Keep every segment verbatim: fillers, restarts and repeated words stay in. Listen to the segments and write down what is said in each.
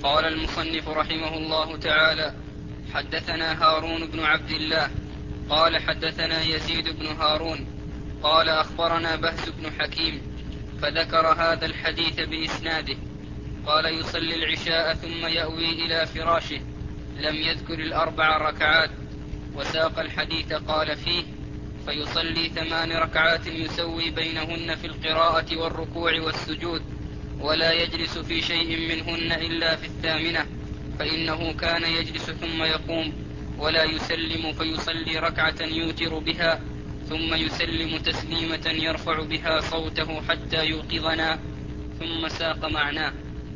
قال المصنف رحمه الله تعالى: حدثنا هارون بن عبد الله قال حدثنا يزيد بن هارون قال أخبرنا بهز بن حكيم فذكر هذا الحديث بإسناده. قال: يصلي العشاء ثم يأوي إلى فراشه، لم يذكر الأربع ركعات. وساق الحديث قال فيه: فيصلي ثمان ركعات يسوي بينهن في القراءة والركوع والسجود، ولا يجلس في شيء منهن إلا في الثامنة، فإنه كان يجلس ثم يقوم ولا يسلم، فيصلي ركعة يوتر بها ثم يسلم تسليمة يرفع بها صوته حتى يوقظنا، ثم ساق معناه.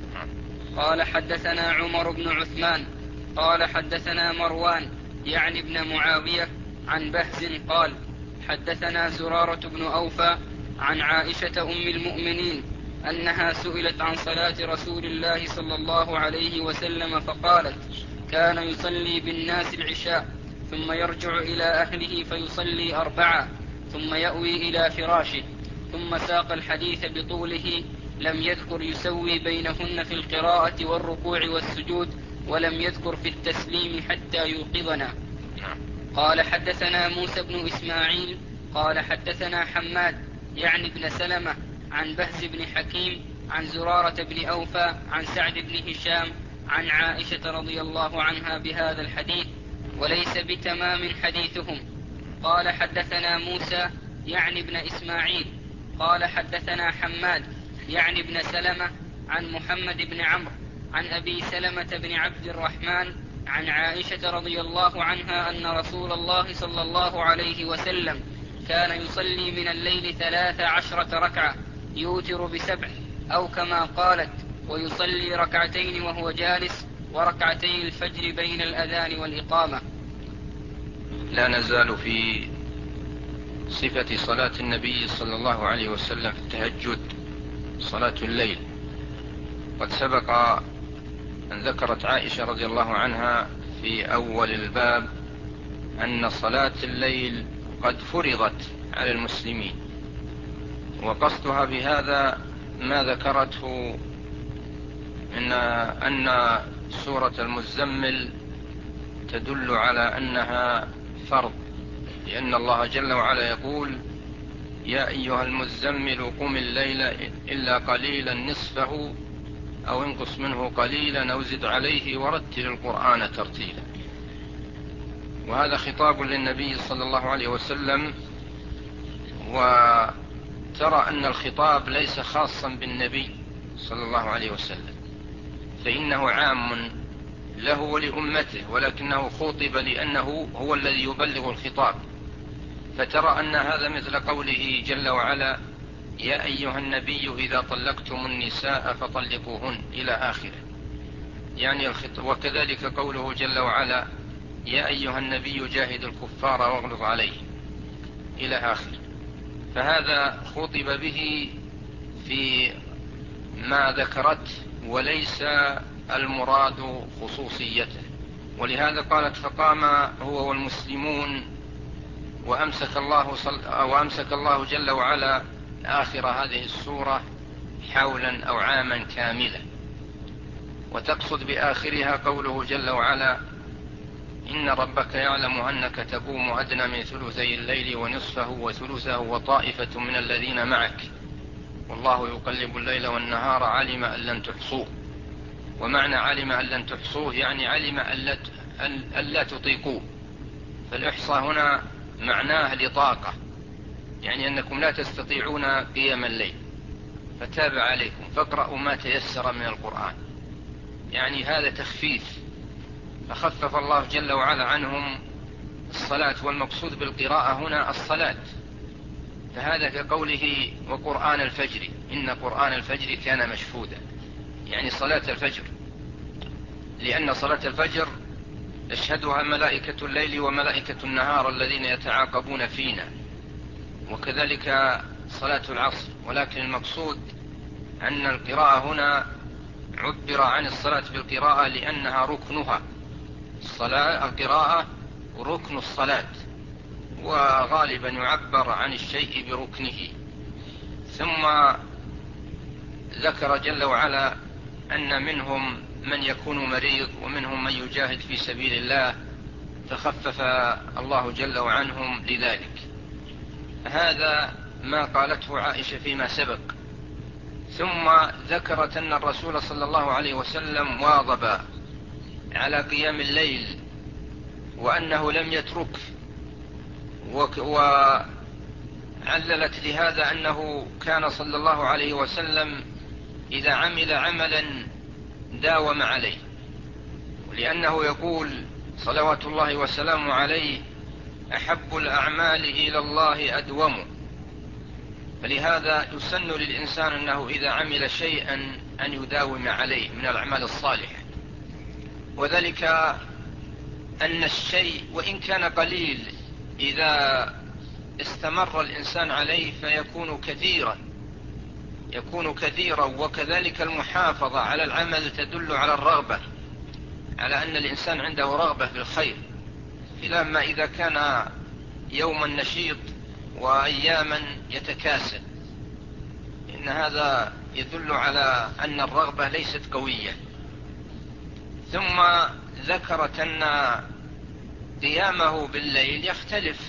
قال: حدثنا عمر بن عثمان قال حدثنا مروان يعني ابن معاوية عن بهز قال: حدثنا زرارة بن أوفى عن عائشة أم المؤمنين أنها سئلت عن صلاة رسول الله صلى الله عليه وسلم فقالت: كان يصلي بالناس العشاء ثم يرجع إلى أهله فيصلي أربعة ثم يأوي إلى فراشه. ثم ساق الحديث بطوله، لم يذكر يسوي بينهن في القراءة والركوع والسجود، ولم يذكر في التسليم حتى يوقظنا. قال: حدثنا موسى بن إسماعيل قال حدثنا حماد يعني ابن سلمة عن بهز بن حكيم عن زرارة بن أوفى عن سعد بن هشام عن عائشة رضي الله عنها بهذا الحديث، وليس بتمام حديثهم. قال: حدثنا موسى يعني ابن إسماعيل قال حدثنا حماد يعني ابن سلمة عن محمد بن عمرو عن أبي سلمة بن عبد الرحمن عن عائشة رضي الله عنها أن رسول الله صلى الله عليه وسلم كان يصلي من الليل ثلاث عشرة ركعة يوتر بسبع، أو كما قالت: ويصلي ركعتين وهو جالس وركعتين الفجر بين الأذان والإقامة. لا نزال في صفة صلاة النبي صلى الله عليه وسلم في التهجد، صلاة الليل. قد سبق أن ذكرت عائشة رضي الله عنها في أول الباب أن صلاة الليل قد فرضت على المسلمين، وقصدها بهذا ما ذكرته إن أن سورة المزمل تدل على أنها فرض، لأن الله جل وعلا يقول: يا أيها المزمل قم الليل إلا قليلا نصفه أو انقص منه قليلا أو زد عليه ورتل القرآن ترتيلا. وهذا خطاب للنبي صلى الله عليه وسلم، وترى أن الخطاب ليس خاصا بالنبي صلى الله عليه وسلم، فإنه عام له ولأمته، ولكنه خطب لأنه هو الذي يبلغ الخطاب. فترى أن هذا مثل قوله جل وعلا: يا أيها النبي إذا طلقتم النساء فطلقوهن إلى آخره، يعني الخطاب. وكذلك قوله جل وعلا: يا أيها النبي جاهد الكفار واغلظ عليهم إلى آخره. فهذا خطب به في ما ذكرت، وليس المراد خصوصيته. ولهذا قالت: فقام هو والمسلمون وأمسك الله, صل... وأمسك الله جل وعلا آخر هذه السورة حولا أو عاما كاملا. وتقصد بآخرها قوله جل وعلا: إن ربك يعلم أنك تقوم أدنى من ثلثي الليل ونصفه وثلثه وطائفة من الذين معك والله يقلب الليل والنهار علم أن لن تحصوه. ومعنى علم أن لن تحصوه يعني علم أن لا تطيقوه. فالإحصاء هنا معناه لطاقة، يعني أنكم لا تستطيعون قيام الليل، فتاب عليكم فاقرأوا ما تيسر من القرآن، يعني هذا تخفيف. فخفف الله جل وعلا عنهم الصلاة، والمقصود بالقراءة هنا الصلاة. فهذا كقوله: وقرآن الفجر إن قرآن الفجر كان مشهودا، يعني صلاة الفجر، لأن صلاة الفجر يشهدها ملائكة الليل وملائكة النهار الذين يتعاقبون فينا، وكذلك صلاة العصر. ولكن المقصود أن القراءة هنا عبر عن الصلاة بالقراءة لأنها ركنها. الصلاة القراءة ركن الصلاة، وغالبا يعبر عن الشيء بركنه. ثم ذكر جل وعلا أن منهم من يكون مريض ومنهم من يجاهد في سبيل الله فخفف الله جل وعنهم لذلك. هذا ما قالته عائشة فيما سبق. ثم ذكرت أن الرسول صلى الله عليه وسلم واظب على قيام الليل وأنه لم يترك، وعللت لهذا أنه كان صلى الله عليه وسلم إذا عمل عملا داوم عليه، ولأنه يقول صلوات الله وسلامه عليه: أحب الأعمال إلى الله أدوم. فلهذا يسن للإنسان أنه إذا عمل شيئا أن يداوم عليه من الأعمال الصالحة، وذلك أن الشيء وإن كان قليل إذا استمر الإنسان عليه فيكون كثيرا يكون كثيرا وكذلك المحافظة على العمل تدل على الرغبة، على أن الإنسان عنده رغبة في الخير، خلاف ما إذا كان يوما نشيط وأياما يتكاسل، إن هذا يدل على أن الرغبة ليست قوية. ثم ذكرت أن قيامه بالليل يختلف،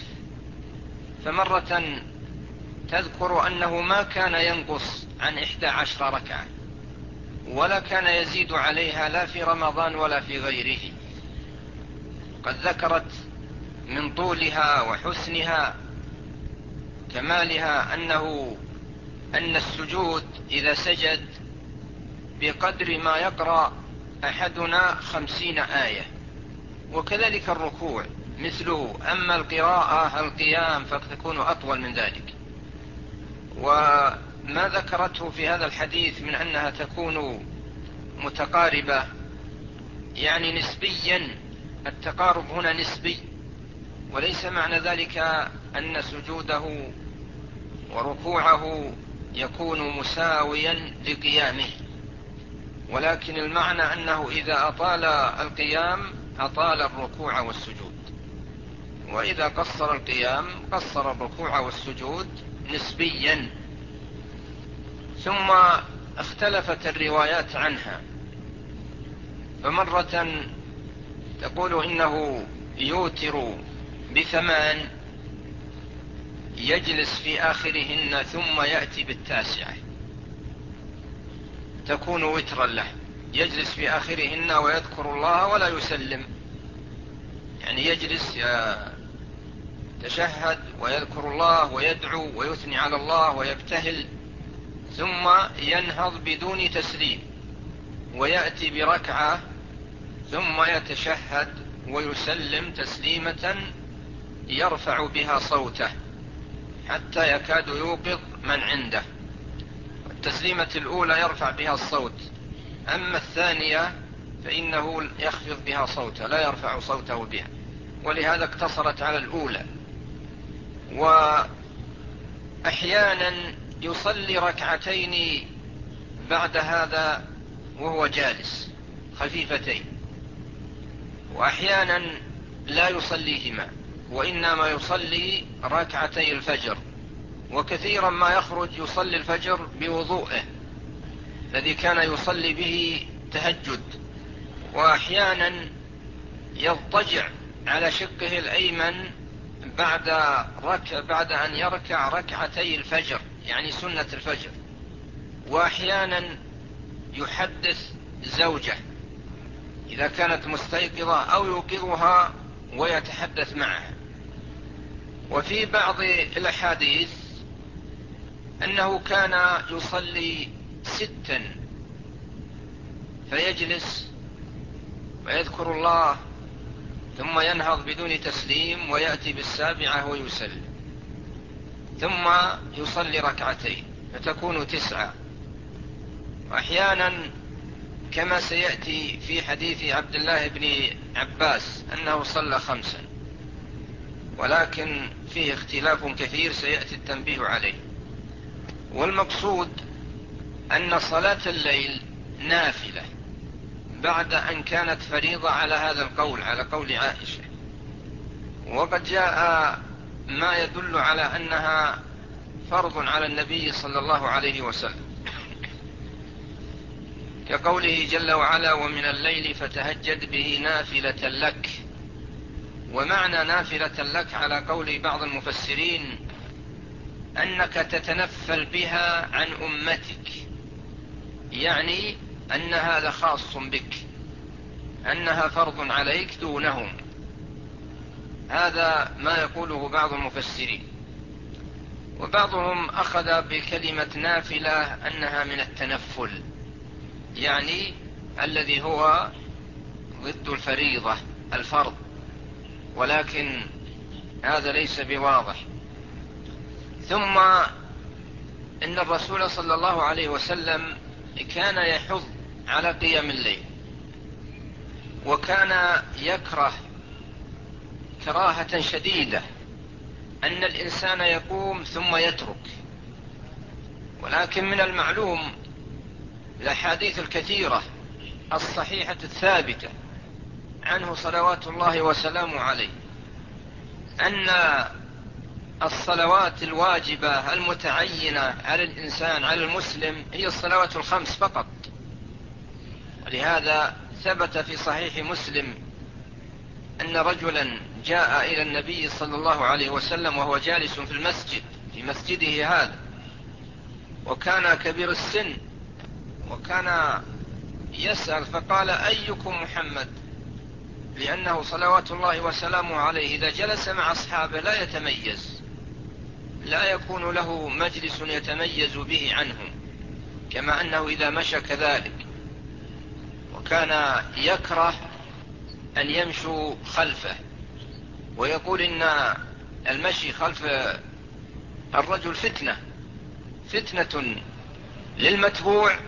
فمرة تذكر أنه ما كان ينقص عن إحدى عشر ركعة ولا كان يزيد عليها لا في رمضان ولا في غيره. قد ذكرت من طولها وحسنها كمالها أنه أن السجود إذا سجد بقدر ما يقرأ أحدنا خمسين آية، وكذلك الركوع مثله. أما القراءة القيام فتكون أطول من ذلك. وما ذكرته في هذا الحديث من أنها تكون متقاربة يعني نسبيا، التقارب هنا نسبي، وليس معنى ذلك أن سجوده وركوعه يكون مساويا لقيامه، ولكن المعنى أنه إذا أطال القيام أطال الركوع والسجود، وإذا قصر القيام قصر الركوع والسجود نسبيا. ثم اختلفت الروايات عنها، فمرة تقول إنه يوتر بثمان يجلس في آخرهن ثم يأتي بالتاسعة، تكون وترا له، يجلس في آخرهن ويذكر الله ولا يسلم، يعني يجلس يتشهد ويذكر الله ويدعو ويثني على الله ويبتهل، ثم ينهض بدون تسليم ويأتي بركعة ثم يتشهد ويسلم تسليمة يرفع بها صوته حتى يكاد يوقظ من عنده. التسليمة الأولى يرفع بها الصوت، أما الثانية فإنه يخفض بها صوته لا يرفع صوته بها، ولهذا اقتصرت على الأولى. وأحيانا يصلي ركعتين بعد هذا وهو جالس خفيفتين، وأحيانا لا يصليهما وإنما يصلي ركعتي الفجر، وكثيرا ما يخرج يصلي الفجر بوضوءه الذي كان يصلي به تهجد، وأحيانا يضطجع على شقه الأيمن بعد ركع بعد أن يركع ركعتي الفجر يعني سنة الفجر، وأحيانا يحدث زوجه إذا كانت مستيقظة أو يوقظها ويتحدث معها. وفي بعض الأحاديث أنه كان يصلي ستا فيجلس ويذكر الله ثم ينهض بدون تسليم ويأتي بالسابعة ويسلم ثم يصلي ركعتين فتكون تسعة. وأحيانا كما سيأتي في حديث عبد الله بن عباس أنه صلى خمسا، ولكن فيه اختلاف كثير سيأتي التنبيه عليه. والمقصود أن صلاة الليل نافلة بعد أن كانت فريضة على هذا القول، على قول عائشة، وقد جاء ما يدل على أنها فرض على النبي صلى الله عليه وسلم، كقوله جل وعلا: ومن الليل فتهجد به نافلة لك. ومعنى نافلة لك على قول بعض المفسرين أنك تتنفل بها عن أمتك، يعني أن هذا خاص بك، أنها فرض عليك دونهم. هذا ما يقوله بعض المفسرين. وبعضهم أخذ بكلمة نافلة أنها من التنفل، يعني الذي هو ضد الفريضة الفرض، ولكن هذا ليس بواضح. ثم إن الرسول صلى الله عليه وسلم كان يحض على قيام الليل، وكان يكره كراهة شديدة أن الإنسان يقوم ثم يترك. ولكن من المعلوم الأحاديث الكثيرة الصحيحة الثابتة عنه صلوات الله وسلامه عليه أن الصلوات الواجبة المتعينة على الإنسان على المسلم هي الصلوات الخمس فقط. ولهذا ثبت في صحيح مسلم أن رجلا جاء إلى النبي صلى الله عليه وسلم وهو جالس في المسجد في مسجده هذا، وكان كبير السن، وكان يسأل فقال: أيكم محمد؟ لأنه صلوات الله وسلامه عليه إذا جلس مع أصحابه لا يتميز، لا يكون له مجلس يتميز به عنهم، كما أنه إذا مشى كذلك. وكان يكره أن يمشوا خلفه، ويقول إن المشي خلف الرجل فتنة فتنة للمتبوع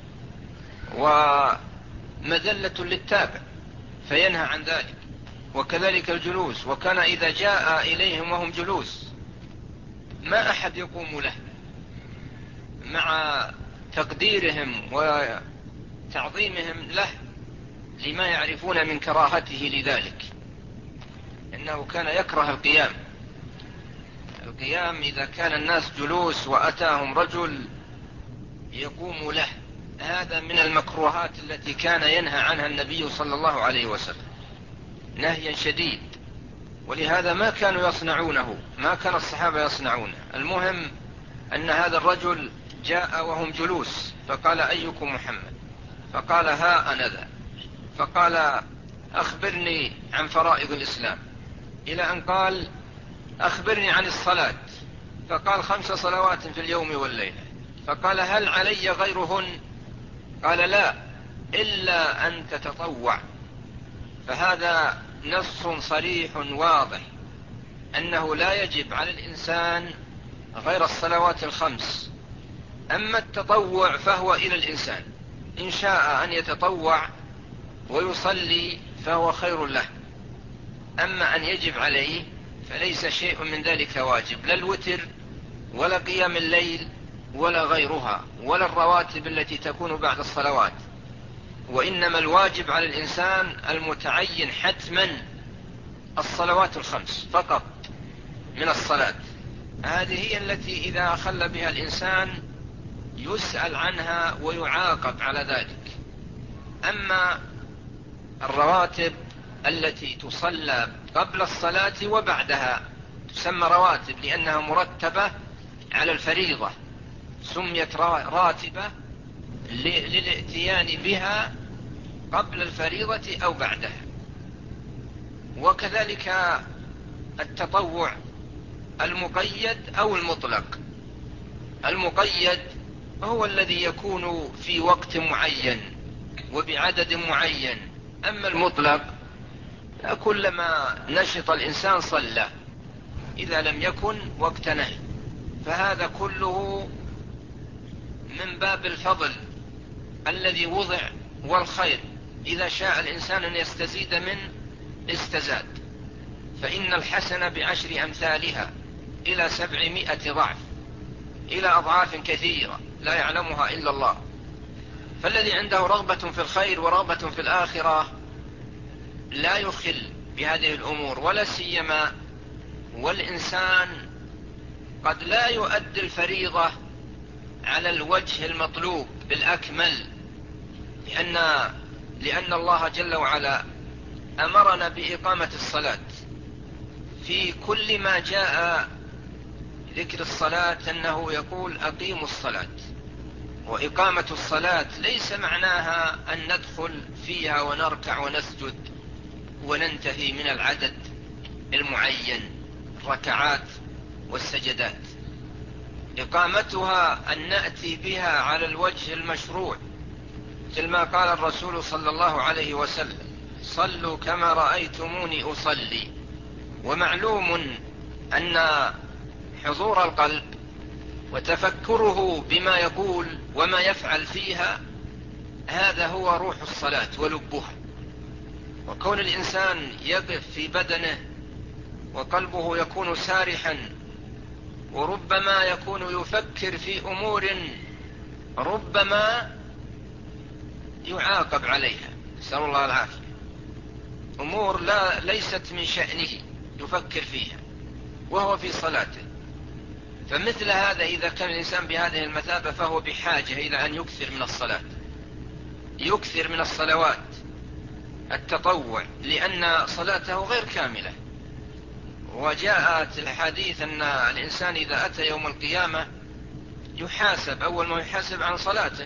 ومذلة للتابع، فينهى عن ذلك. وكذلك الجلوس، وكان إذا جاء إليهم وهم جلوس ما أحد يقوم له، مع تقديرهم وتعظيمهم له لما يعرفون من كراهته لذلك، إنه كان يكره القيام. القيام إذا كان الناس جلوس وأتاهم رجل يقوم له، هذا من المكروهات التي كان ينهى عنها النبي صلى الله عليه وسلم نهيا شديد. ولهذا ما كانوا يصنعونه، ما كان الصحابة يصنعونه. المهم أن هذا الرجل جاء وهم جلوس فقال: أيكم محمد؟ فقال: ها أنا ذا. فقال: أخبرني عن فرائض الإسلام، إلى أن قال: أخبرني عن الصلاة. فقال: خمس صلوات في اليوم والليلة. فقال: هل علي غيرهن؟ قال: لا، إلا أن تتطوع. فهذا نص صريح واضح أنه لا يجب على الإنسان غير الصلوات الخمس. أما التطوع فهو إلى الإنسان، إن شاء أن يتطوع ويصلي فهو خير له. أما أن يجب عليه فليس شيء من ذلك واجب، لا الوتر ولا قيام الليل ولا غيرها ولا الرواتب التي تكون بعد الصلوات. وإنما الواجب على الإنسان المتعين حتما الصلوات الخمس فقط من الصلاة. هذه هي التي إذا أخل بها الإنسان يسأل عنها ويعاقب على ذلك. أما الرواتب التي تصلى قبل الصلاة وبعدها تسمى رواتب لأنها مرتبة على الفريضة، سميت راتبة للاتيان بها قبل الفريضة أو بعدها. وكذلك التطوع المقيد أو المطلق. المقيد هو الذي يكون في وقت معين وبعدد معين. أما المطلق كلما نشط الإنسان صلى إذا لم يكن وقت نهي. فهذا كله من باب الفضل الذي وضع والخير، إذا شاء الإنسان أن يستزيد منه استزاد. فإن الحسنة بعشر أمثالها إلى سبعمائة ضعف، إلى أضعاف كثيرة لا يعلمها إلا الله. فالذي عنده رغبة في الخير ورغبة في الآخرة لا يخل بهذه الأمور، ولا سيما والإنسان قد لا يؤدي الفريضة على الوجه المطلوب بالأكمل، لأن, لأن الله جل وعلا أمرنا بإقامة الصلاة. في كل ما جاء ذكر الصلاة أنه يقول أقيموا الصلاة. وإقامة الصلاة ليس معناها أن ندخل فيها ونركع ونسجد وننتهي من العدد المعين الركعات والسجدات. إقامتها أن نأتي بها على الوجه المشروع، مثل ما قال الرسول صلى الله عليه وسلم: صلوا كما رأيتموني أصلي. ومعلوم أن حضور القلب وتفكره بما يقول وما يفعل فيها هذا هو روح الصلاة ولبها. وكون الإنسان يقف في بدنه وقلبه يكون سارحا، وربما يكون يفكر في أمور ربما يعاقب عليها، نسأل الله العافية، أمور لا ليست من شأنه يفكر فيها وهو في صلاته. فمثل هذا إذا كان الإنسان بهذه المثابة فهو بحاجة إلى أن يكثر من الصلاة، يكثر من الصلوات التطوع، لأن صلاته غير كاملة. وجاءت الحديث أن الإنسان إذا أتى يوم القيامة يحاسب، أول ما يحاسب عن صلاته،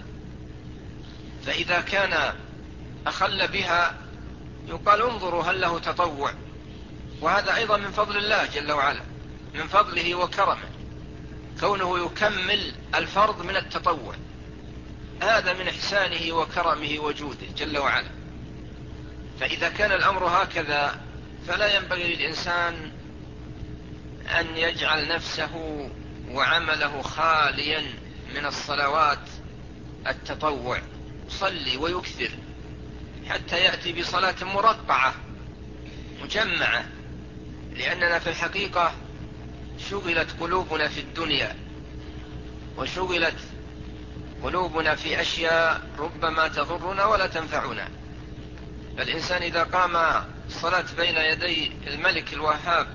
فإذا كان أخل بها يقال انظروا هل له تطوع. وهذا أيضا من فضل الله جل وعلا، من فضله وكرمه، كونه يكمل الفرض من التطوع، هذا من إحسانه وكرمه وجوده جل وعلا. فإذا كان الأمر هكذا فلا ينبغي للإنسان أن يجعل نفسه وعمله خاليا من الصلوات التطوع، يصلي ويكثر حتى يأتي بصلاة مرقعة مجمعة، لأننا في الحقيقة شغلت قلوبنا في الدنيا، وشغلت قلوبنا في أشياء ربما تضرنا ولا تنفعنا. فالإنسان إذا قام الصلاة بين يدي الملك الوهاب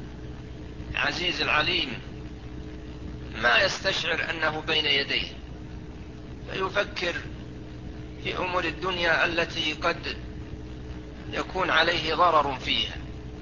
عزيز العليم ما يستشعر أنه بين يديه، فيفكر في أمور الدنيا التي قد يكون عليه ضرر فيها،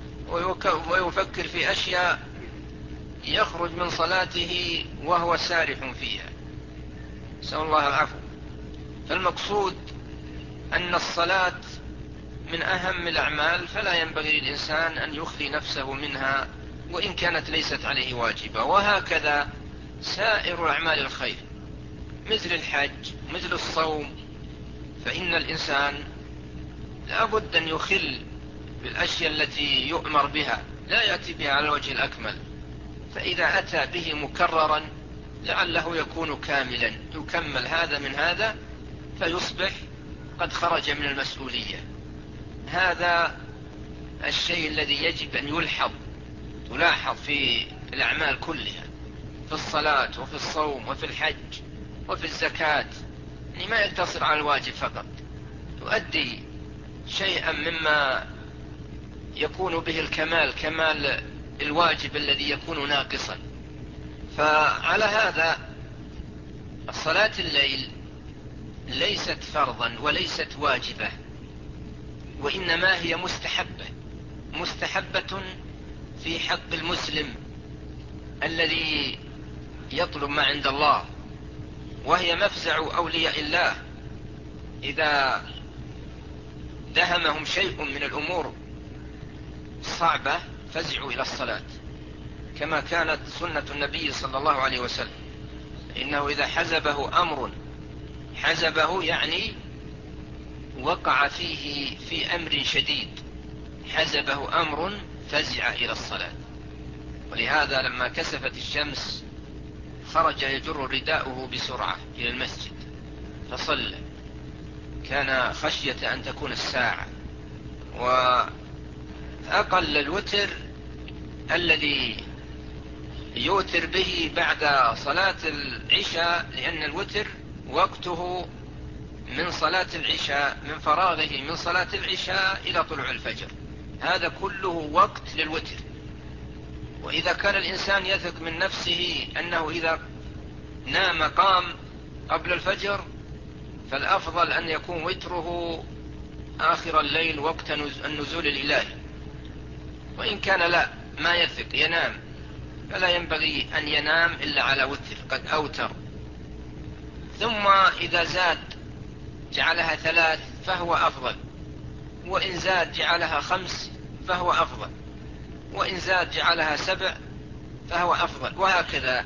ويفكر في أشياء يخرج من صلاته وهو سارح فيها، نسأل الله العفو. فالمقصود أن الصلاة من أهم الأعمال، فلا ينبغي للإنسان أن يخلي نفسه منها وإن كانت ليست عليه واجبة. وهكذا سائر أعمال الخير مثل الحج مثل الصوم، فإن الإنسان لا بد أن يخل بالأشياء التي يؤمر بها، لا يأتي بها على الوجه الأكمل. فإذا أتى به مكررا لعله يكون كاملا، يكمل هذا من هذا فيصبح قد خرج من المسؤولية. هذا الشيء الذي يجب أن يلحظ تلاحظ في الأعمال كلها، في الصلاة وفي الصوم وفي الحج وفي الزكاة، يعني ما يقتصر على الواجب فقط، تؤدي شيئا مما يكون به الكمال، كمال الواجب الذي يكون ناقصا. فعلى هذا صلاة الليل ليست فرضا وليست واجبة، وإنما هي مستحبة، مستحبة في حق المسلم الذي يطلب ما عند الله، وهي مفزع أولياء الله إذا دهمهم شيء من الأمور الصعبة فزعوا إلى الصلاة، كما كانت سنة النبي صلى الله عليه وسلم. إنه إذا حزبه أمر، حزبه يعني وقع فيه في أمر شديد، حزبه أمر فزع إلى الصلاة. ولهذا لما كسفت الشمس خرج يجر رداءه بسرعة إلى المسجد فصلى، كان خشية أن تكون الساعة. وأقل الوتر الذي يوتر به بعد صلاة العشاء، لأن الوتر وقته من صلاة العشاء، من فراغه من صلاة العشاء إلى طلوع الفجر، هذا كله وقت للوتر. وإذا كان الإنسان يثق من نفسه أنه إذا نام قام قبل الفجر فالأفضل أن يكون وتره آخر الليل وقت النزول الإلهي. وإن كان لا ما يثق ينام، فلا ينبغي أن ينام إلا على وتر قد أوتر. ثم إذا زاد جعلها ثلاث فهو أفضل، وإن زاد جعلها خمس فهو أفضل، وإن زاد جعلها سبع فهو أفضل، وهكذا.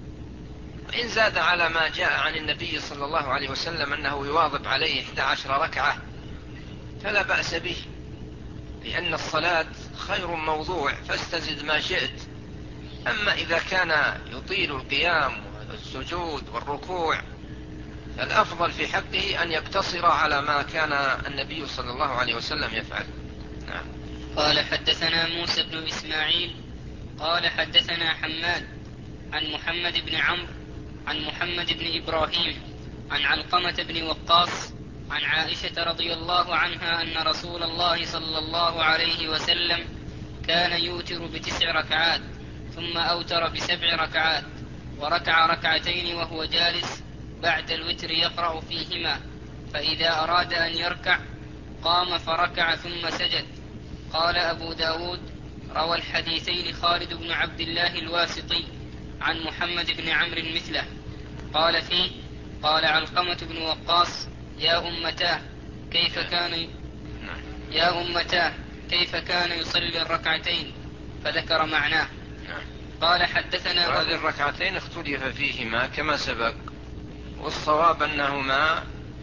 إن زاد على ما جاء عن النبي صلى الله عليه وسلم أنه يواظب عليه إحدى عشر ركعة فلا بأس به، لأن الصلاة خير موضوع فاستزد ما شئت. أما إذا كان يطيل القيام والسجود والركوع فالأفضل في حقه أن يقتصر على ما كان النبي صلى الله عليه وسلم يفعل. نعم. قال حدثنا موسى بن إسماعيل قال حدثنا حماد عن محمد بن عمرو عن محمد بن إبراهيم عن علقمة بن وقاص عن عائشة رضي الله عنها أن رسول الله صلى الله عليه وسلم كان يوتر بتسع ركعات ثم أوتر بسبع ركعات، وركع ركعتين وهو جالس بعد الوتر يقرأ فيهما، فإذا أراد أن يركع قام فركع ثم سجد. قال أبو داود روى الحديثين خالد بن عبد الله الواسطي عن محمد بن عمرو مثله. قال فيه قال علقمة بن وقاص يا أمتاه كيف كان يا أمتاه كيف كان يصلي الركعتين، فذكر معناه. قال حدثنا وهذه الركعتين اختلف فيهما كما سبق، والصواب أنهما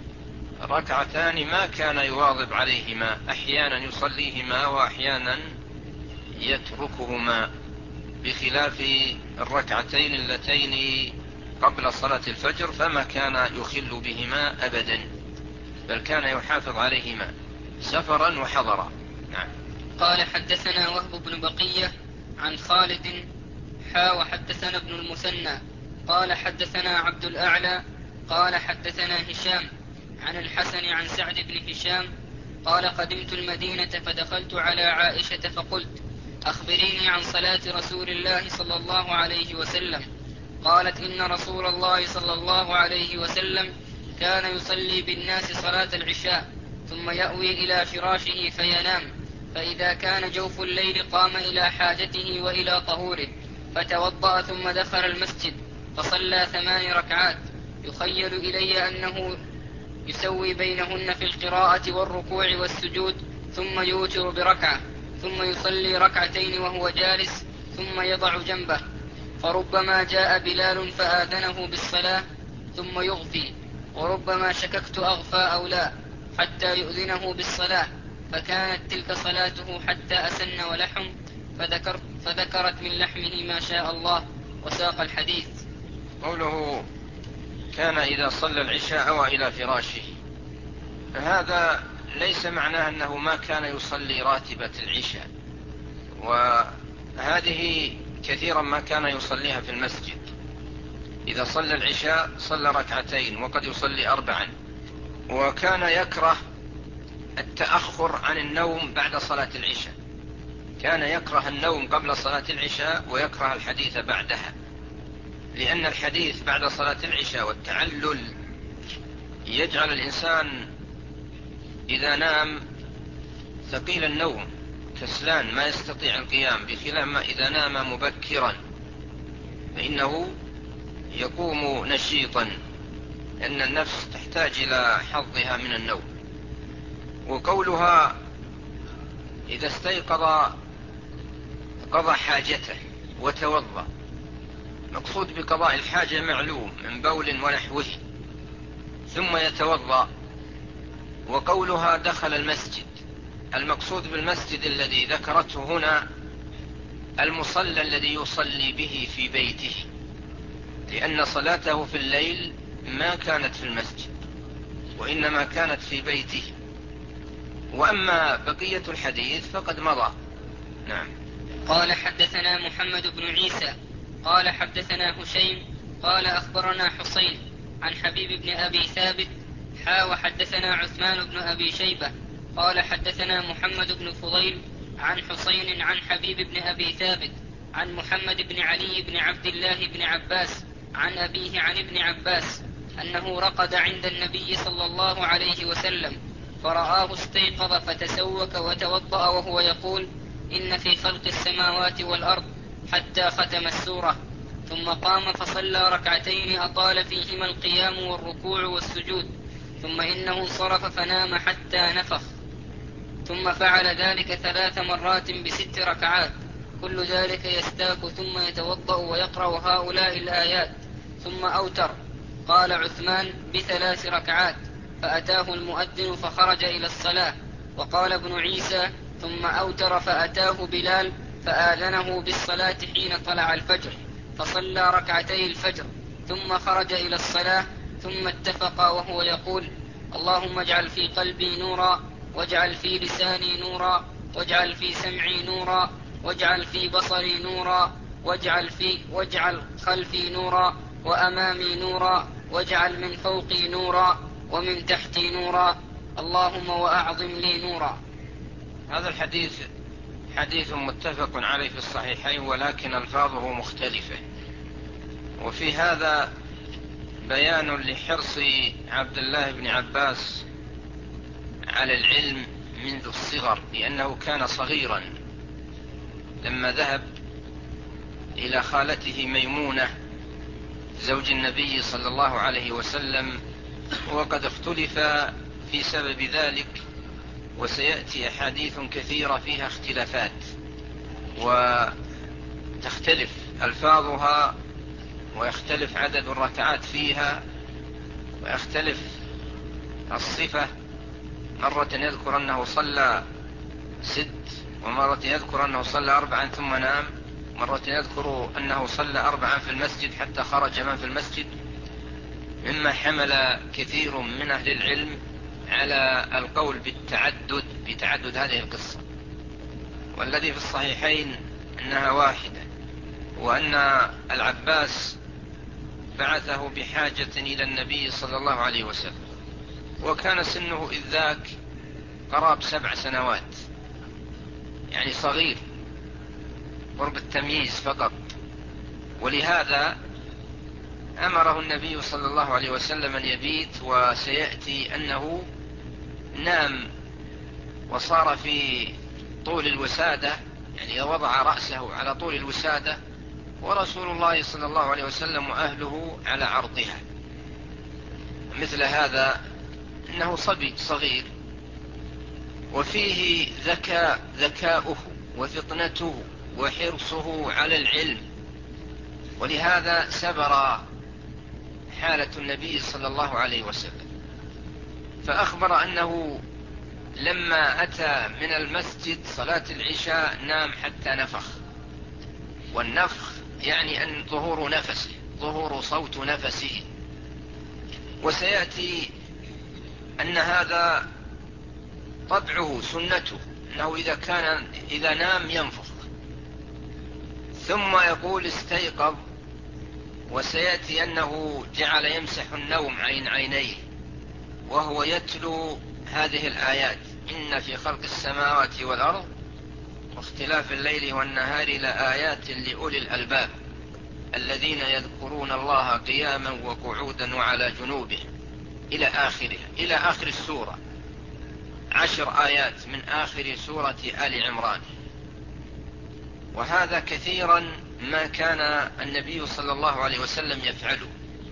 ركعتان ما كان يواظب عليهما، أحيانا يصليهما وأحيانا يتركهما، بخلاف الركعتين اللتين قبل صلاة الفجر فما كان يخل بهما أبدا، بل كان يحافظ عليهما سفرا وحضرا. نعم. قال حدثنا وهب بن بقية عن خالد حا وحدثنا ابن المثنى قال حدثنا عبد الأعلى قال حدثنا هشام عن الحسن عن سعد بن هشام قال قدمت المدينة فدخلت على عائشة فقلت أخبريني عن صلاة رسول الله صلى الله عليه وسلم. قالت إن رسول الله صلى الله عليه وسلم كان يصلي بالناس صلاة العشاء ثم يأوي إلى فراشه فينام، فإذا كان جوف الليل قام إلى حاجته وإلى طهوره فتوضأ ثم دخل المسجد فصلى ثمان ركعات، يخيل إلي أنه يسوي بينهن في القراءة والركوع والسجود، ثم يوتر بركعة ثم يصلي ركعتين وهو جالس ثم يضع جنبه، فربما جاء بلال فآذنه بالصلاة ثم يغفي، وربما شككت أغفى أو لا حتى يؤذنه بالصلاة، فكانت تلك صلاته حتى أسن ولحم، فذكرت, فذكرت من لحمه ما شاء الله وساق الحديث. قوله كان إذا صلى العشاء أوى إلى فراشه، هذا ليس معناه أنه ما كان يصلي راتبة العشاء، وهذه كثيرا ما كان يصليها في المسجد. إذا صلى العشاء صلى ركعتين وقد يصلي أربعا، وكان يكره التأخر عن النوم بعد صلاة العشاء، كان يكره النوم قبل صلاة العشاء ويكره الحديث بعدها، لأن الحديث بعد صلاة العشاء والتعلل يجعل الإنسان إذا نام ثقيل النوم كسلان ما يستطيع القيام، بخلاف ما إذا نام مبكرا فإنه يقوم نشيطا، لأن النفس تحتاج إلى حظها من النوم. وقولها إذا استيقظ قضى حاجته وتوضأ، مقصود بقضاء الحاجة معلوم من بول ونحوه ثم يتوضأ. وقولها دخل المسجد، المقصود بالمسجد الذي ذكرته هنا المصلى الذي يصلي به في بيته، لأن صلاته في الليل ما كانت في المسجد وإنما كانت في بيته. وأما بقية الحديث فقد مضى. نعم. قال حدثنا محمد بن عيسى قال حدثنا هشيم قال أخبرنا حسين عن حبيب بن أبي ثابت حا وحدثنا عثمان بن أبي شيبة قال حدثنا محمد بن فضيل عن حسين عن حبيب بن أبي ثابت عن محمد بن علي بن عبد الله بن عباس عن أبيه عن ابن عباس أنه رقد عند النبي صلى الله عليه وسلم فرآه استيقظ فتسوك وتوضأ وهو يقول: إن في خلق السماوات والأرض، حتى ختم السورة. ثم قام فصلى ركعتين أطال فيهما القيام والركوع والسجود، ثم إنه انصرف فنام حتى نفخ. ثم فعل ذلك ثلاث مرات بست ركعات، كل ذلك يستاك ثم يتوضأ ويقرأ هؤلاء الآيات، ثم أوتر. قال عثمان: بثلاث ركعات. فأتاه المؤذن فخرج إلى الصلاة. وقال ابن عيسى: ثم أوتر فأتاه بلال فآذنه بالصلاة حين طلع الفجر، فصلى ركعتي الفجر ثم خرج إلى الصلاة. ثم اتفقا وهو يقول: اللهم اجعل في قلبي نورا، واجعل في لساني نورا، واجعل في سمعي نورا، واجعل في بصري نورا، واجعل, في واجعل خلفي نورا، وأمامي نورا، واجعل من فوقي نورا، ومن تحتي نورا، اللهم وأعظم لي نورا. هذا الحديث حديث متفق عليه في الصحيحين، ولكن ألفاظه مختلفة. وفي هذا بيان لحرص عبد الله بن عباس على العلم منذ الصغر، لأنه كان صغيرا لما ذهب إلى خالته ميمونة زوج النبي صلى الله عليه وسلم، وقد اختلف في سبب ذلك، وسيأتي أحاديث كثيرة فيها اختلافات وتختلف ألفاظها، ويختلف عدد الركعات فيها، ويختلف الصفة. مرة يذكر أنه صلى ست، ومرة يذكر أنه صلى أربعا ثم نام، مرة يذكر أنه صلى أربعا في المسجد حتى خرج من في المسجد، مما حمل كثير من أهل العلم على القول بالتعدد بتعدد هذه القصة، والذي في الصحيحين أنها واحدة، وأن العباس بعثه بحاجة إلى النبي صلى الله عليه وسلم، وكان سنه إذ ذاك قراب سبع سنوات، يعني صغير قرب التمييز فقط. ولهذا أمره النبي صلى الله عليه وسلم أن يبيت، وسيأتي أنه نام وصار في طول الوسادة، يعني وضع رأسه على طول الوسادة، ورسول الله صلى الله عليه وسلم وأهله على عرضها. مثل هذا إنه صبي صغير، وفيه ذكاء ذكاؤه وفطنته وحرصه على العلم، ولهذا سبر حالة النبي صلى الله عليه وسلم. فأخبر أنه لما أتى من المسجد صلاة العشاء نام حتى نفخ، والنفخ يعني أن ظهور نفسه، ظهور صوت نفسه. وسيأتي أن هذا طبعه سنته، أنه إذا كان إذا نام ينفخ. ثم يقول استيقظ، وسيأتي أنه جعل يمسح النوم عين عينيه وهو يتلو هذه الآيات: إن في خلق السماوات والأرض واختلاف الليل والنهار لآيات لأولي الألباب الذين يذكرون الله قياما وقعودا وعلى جنوبهم، إلى آخرها، إلى آخر السورة، عشر آيات من آخر سورة آل عمران. وهذا كثيرا ما كان النبي صلى الله عليه وسلم يفعله،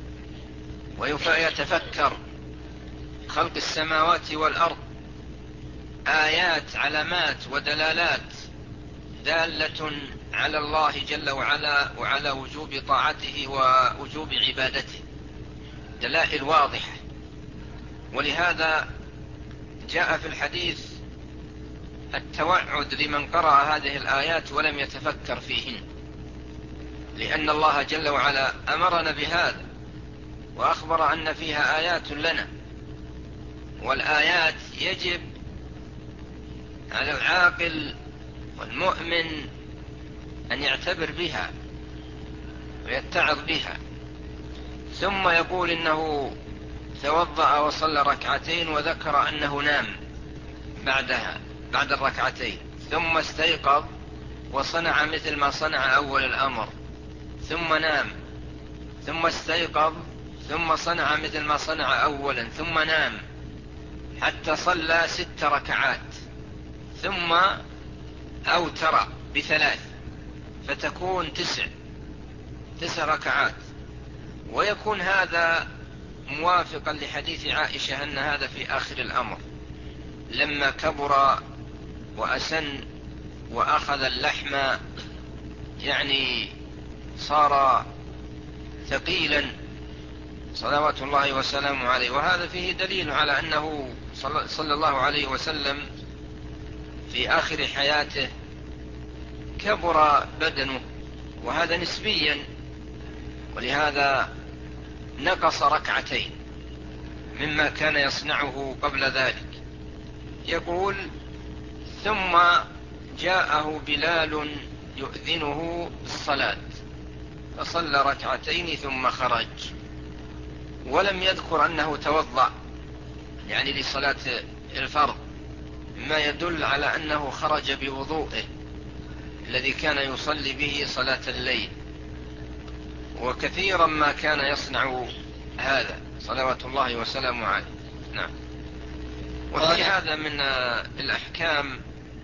ويتفكر خلق السماوات والأرض، آيات علامات ودلالات دالة على الله جل وعلا وعلى وجوب طاعته ووجوب عبادته، دلائل واضحة. ولهذا جاء في الحديث التوعد لمن قرأ هذه الآيات ولم يتفكر فيهن، لأن الله جل وعلا أمرنا بهذا وأخبر أن فيها آيات لنا، والآيات يجب على العاقل والمؤمن أن يعتبر بها ويتعظ بها. ثم يقول إنه توضأ وصلى ركعتين، وذكر أنه نام بعدها بعد الركعتين، ثم استيقظ وصنع مثل ما صنع أول الأمر، ثم نام، ثم استيقظ ثم صنع مثل ما صنع أولا ثم نام حتى صلى ست ركعات ثم أوتر بثلاث فتكون تسع تسع ركعات. ويكون هذا موافقا لحديث عائشة أن هذا في آخر الأمر لما كبر وأسن وأخذ اللحم يعني صار ثقيلا صلوات الله وسلامه عليه. وهذا فيه دليل على أنه صلى الله عليه وسلم في آخر حياته كبر بدنه، وهذا نسبيا، ولهذا نقص ركعتين مما كان يصنعه قبل ذلك. يقول ثم جاءه بلال يؤذنه بالصلاة فصلى ركعتين ثم خرج، ولم يذكر أنه توضأ يعني لصلاة الفرض، ما يدل على أنه خرج بوضوئه الذي كان يصلي به صلاة الليل، وكثيرا ما كان يصنع هذا صلوات الله وسلامه عليه. نعم. وفي هذا من الأحكام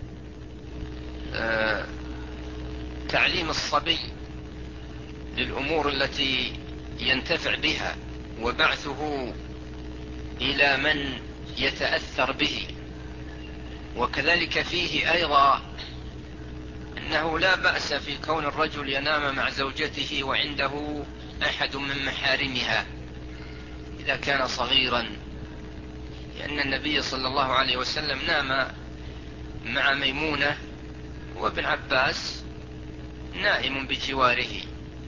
تعليم الصبي للأمور التي ينتفع بها وبعثه إلى من يتأثر به. وكذلك فيه أيضا أنه لا بأس في كون الرجل ينام مع زوجته وعنده أحد من محارمها إذا كان صغيرا، لأن النبي صلى الله عليه وسلم نام مع ميمونة وابن عباس نائم بجواره.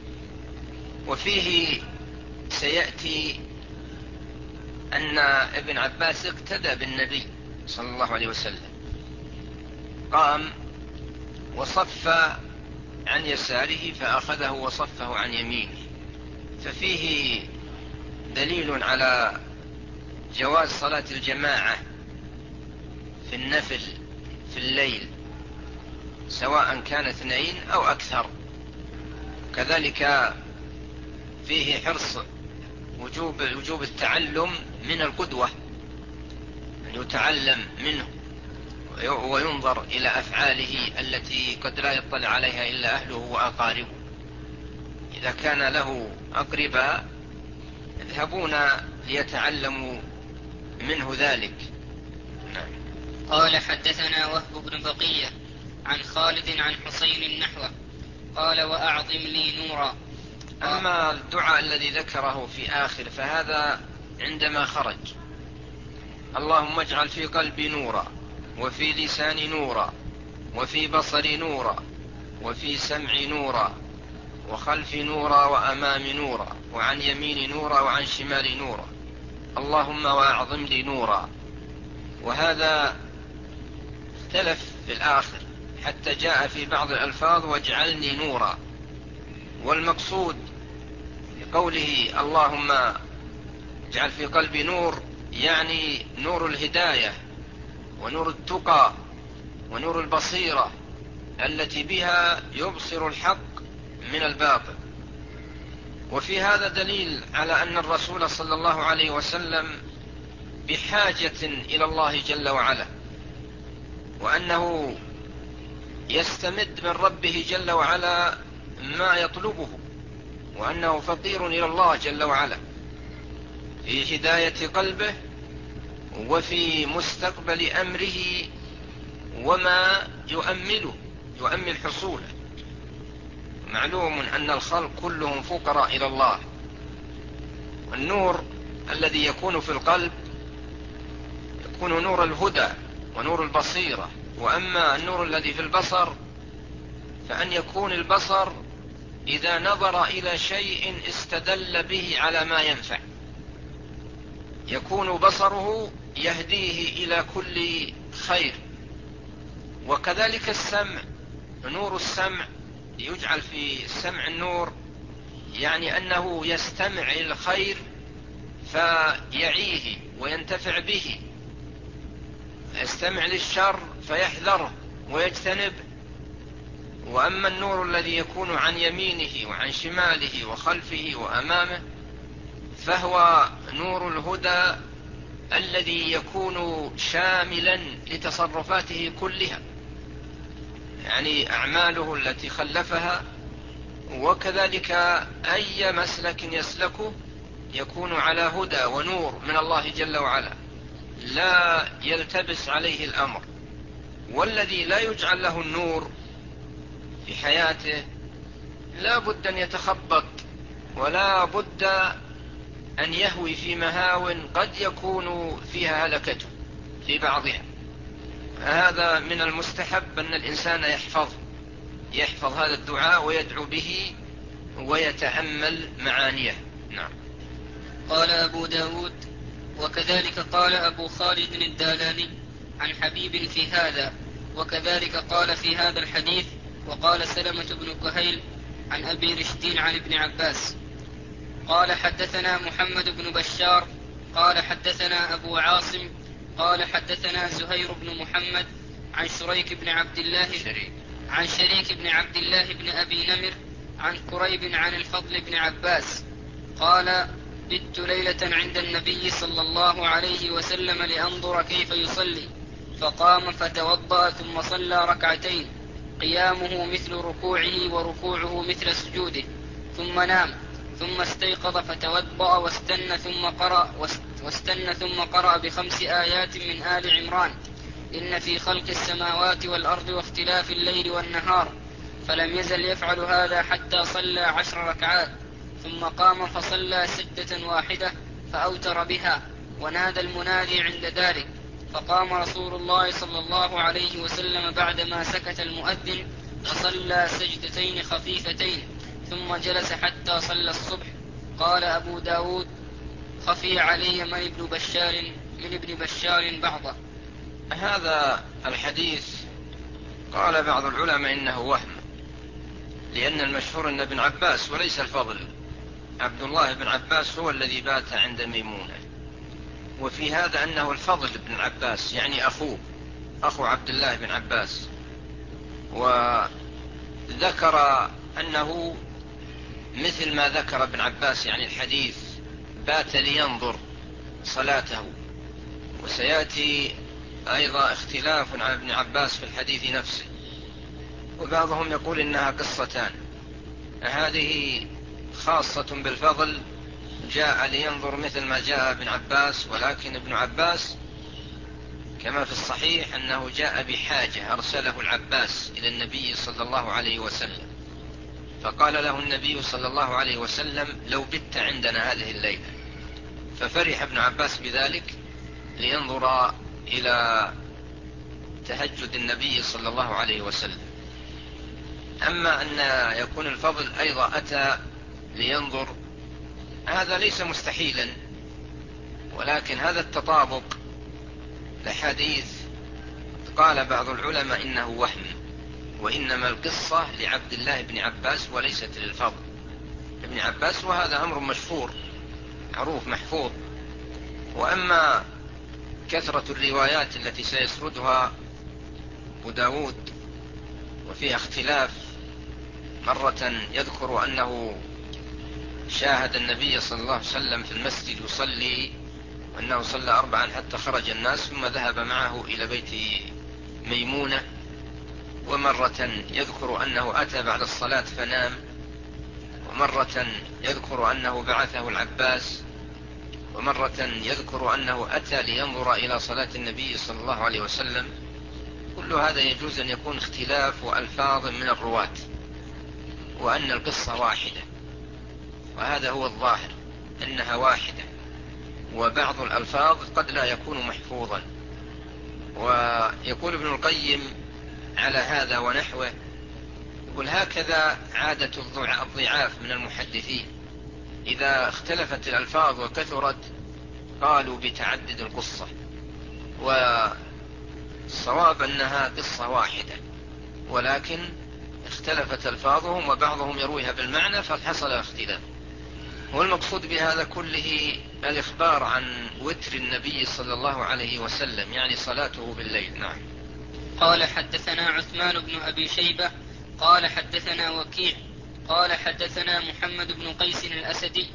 وفيه سيأتي أن ابن عباس اقتدى بالنبي صلى الله عليه وسلم، قام وصف عن يساره فأخذه وصفه عن يمينه، ففيه دليل على جواز صلاة الجماعة في النفل في الليل سواء كان اثنين أو أكثر. كذلك فيه حرص وجوب وجوب التعلم من القدوة، أن يتعلم منه وينظر إلى أفعاله التي قد لا يطلع عليها إلا أهله وأقاربه. إذا كان له أقرباء يذهبون ليتعلموا منه ذلك. نعم. قال حدثنا وهب بن بقية عن خالد عن حسين نحوه قال وأعظم لي نورا. أما الدعاء الذي ذكره في آخر فهذا عندما خرج: اللهم اجعل في قلبي نورا وفي لساني نورا وفي بصري نورا وفي سمعي نورا وخلفي نورا وأمامي نورا وعن يميني نورا وعن شمالي نورا اللهم وأعظم لي نورا. وهذا اختلف في الآخر حتى جاء في بعض الألفاظ واجعلني نورا، والمقصود بقوله اللهم اجعل في قلبي نور يعني نور الهداية ونور التقى ونور البصيرة التي بها يبصر الحق من الباطل. وفي هذا دليل على أن الرسول صلى الله عليه وسلم بحاجة إلى الله جل وعلا، وأنه يستمد من ربه جل وعلا ما يطلبه، وأنه فقير إلى الله جل وعلا في هداية قلبه وفي مستقبل أمره وما يؤمله يؤمل حصوله. معلوم أن الخلق كلهم فقراء إلى الله، والنور الذي يكون في القلب يكون نور الهدى ونور البصيرة. وأما النور الذي في البصر فأن يكون البصر إذا نظر إلى شيء استدل به على ما ينفع، يكون بصره يهديه إلى كل خير. وكذلك السمع، نور السمع يجعل في السمع النور، يعني أنه يستمع إلى الخير فيعيه وينتفع به، يستمع للشر فيحذره ويجتنبه. وأما النور الذي يكون عن يمينه وعن شماله وخلفه وأمامه فهو نور الهدى الذي يكون شاملا لتصرفاته كلها، يعني أعماله التي خلفها، وكذلك أي مسلك يسلكه يكون على هدى ونور من الله جل وعلا، لا يلتبس عليه الأمر. والذي لا يجعل له النور في حياته لا بد أن يتخبط، ولا بد أن يهوي في مهاو قد يكون فيها هلكته في بعضها. هذا من المستحب أن الإنسان يحفظ يحفظ هذا الدعاء ويدعو به ويتأمل معانيه. نعم. قال أبو داود: وكذلك قال أبو خالد الدالاني عن حبيب في هذا، وكذلك قال في هذا الحديث. وقال سلمة بن كهيل عن أبي رشدين عن ابن عباس. قال حدثنا محمد بن بشار قال حدثنا أبو عاصم قال حدثنا زهير بن محمد عن شريك بن عبد الله شريك. عن شريك بن عبد الله بن أبي نمر عن كريب عن الفضل بن عباس قال: بت ليلة عند النبي صلى الله عليه وسلم لأنظر كيف يصلي، فقام فتوضأ ثم صلى ركعتين، قيامه مثل ركوعه وركوعه مثل سجوده، ثم نام، ثم استيقظ فتوضأ واستنى ثم قرأ, واستنى ثم قرأ بخمس آيات من آل عمران: إن في خلق السماوات والأرض واختلاف الليل والنهار، فلم يزل يفعل هذا حتى صلى عشر ركعات، ثم قام فصلى سجدة واحدة فأوتر بها، ونادى المنادي عند ذلك، فقام رسول الله صلى الله عليه وسلم بعدما سكت المؤذن فصلى سجدتين خفيفتين، ثم جلس حتى صلى الصبح. قال أبو داود: خفي علي من ابن بشار من ابن بشار بعضه. هذا الحديث قال بعض العلماء إنه وهم، لأن المشهور أن ابن عباس وليس الفضل، عبد الله بن عباس هو الذي بات عند ميمونة، وفي هذا أنه الفضل بن عباس يعني أخوه أخو عبد الله بن عباس، وذكر أنه مثل ما ذكر ابن عباس، يعني الحديث بات لينظر صلاته. وسيأتي أيضا اختلاف عن ابن عباس في الحديث نفسه، وبعضهم يقول إنها قصتان، هذه خاصة بالفضل جاء لينظر مثل ما جاء ابن عباس، ولكن ابن عباس كما في الصحيح أنه جاء بحاجة أرسله العباس إلى النبي صلى الله عليه وسلم، فقال له النبي صلى الله عليه وسلم: لو بت عندنا هذه الليلة. ففرح ابن عباس بذلك لينظر إلى تهجد النبي صلى الله عليه وسلم. أما أن يكون الفضل أيضا أتى لينظر هذا ليس مستحيلا، ولكن هذا التطابق لحديث قال بعض العلماء إنه وهم، وإنما القصة لعبد الله بن عباس وليست للفضل ابن عباس، وهذا أمر مشهور معروف محفوظ. وأما كثرة الروايات التي سيسردها أبو داود وفيها اختلاف، مرة يذكر أنه شاهد النبي صلى الله عليه وسلم في المسجد يصلي، وأنه صلى أربعا حتى خرج الناس ثم ذهب معه إلى بيت ميمونة، ومرة يذكر أنه أتى بعد الصلاة فنام، ومرة يذكر أنه بعثه العباس، ومرة يذكر أنه أتى لينظر إلى صلاة النبي صلى الله عليه وسلم. كل هذا يجوز أن يكون اختلاف وألفاظ من الرواة، وأن القصة واحدة، وهذا هو الظاهر أنها واحدة، وبعض الألفاظ قد لا يكون محفوظا. ويقول ابن القيم على هذا ونحوه، يقول: هكذا عادة الضعاف من المحدثين، إذا اختلفت الألفاظ وكثرت قالوا بتعدد القصة، والصواب أنها قصة واحدة، ولكن اختلفت ألفاظهم وبعضهم يرويها بالمعنى فحصل اختلاف. والمقصود بهذا كله الإخبار عن وتر النبي صلى الله عليه وسلم، يعني صلاته بالليل. نعم. قال حدثنا عثمان بن أبي شيبة قال حدثنا وكيع قال حدثنا محمد بن قيس الأسدي